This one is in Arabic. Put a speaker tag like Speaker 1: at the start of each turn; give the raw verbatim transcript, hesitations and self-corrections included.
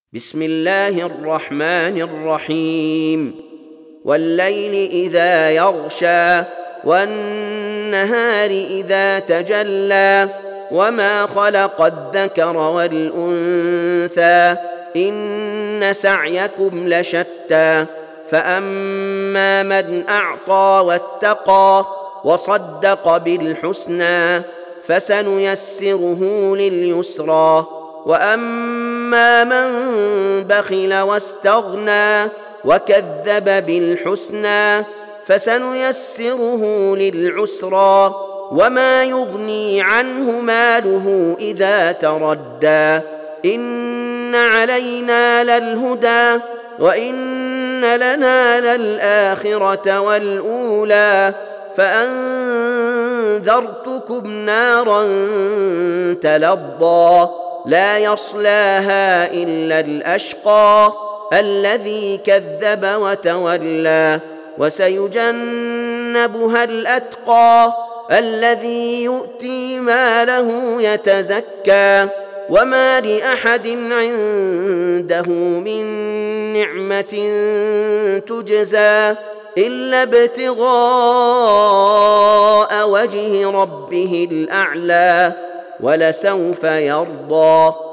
Speaker 1: بسم الله الرحمن الرحيم والليل إذا يغشى والنهار إذا تجلى وما خلق الذكر والأنثى إن سعيكم لشتى فأما من أعطى واتقى وصدق بالحسنى فسنيسره لليسرى وأما من بخل واستغنى وكذب بالحسنى فسنيسره للعسرى وما يغني عنه ماله إذا تردى إن علينا للهدى وإن لنا للآخرة والأولى فأنذرتكم نارا تلظى لا يصلاها إلا الأشقى الذي كذب وتولى وسيجنبها الأتقى الذي يؤتي ماله يتزكى وما لأحد عنده من نعمة تجزى إلا ابتغاء وجه ربه الأعلى ولسوف يرضى.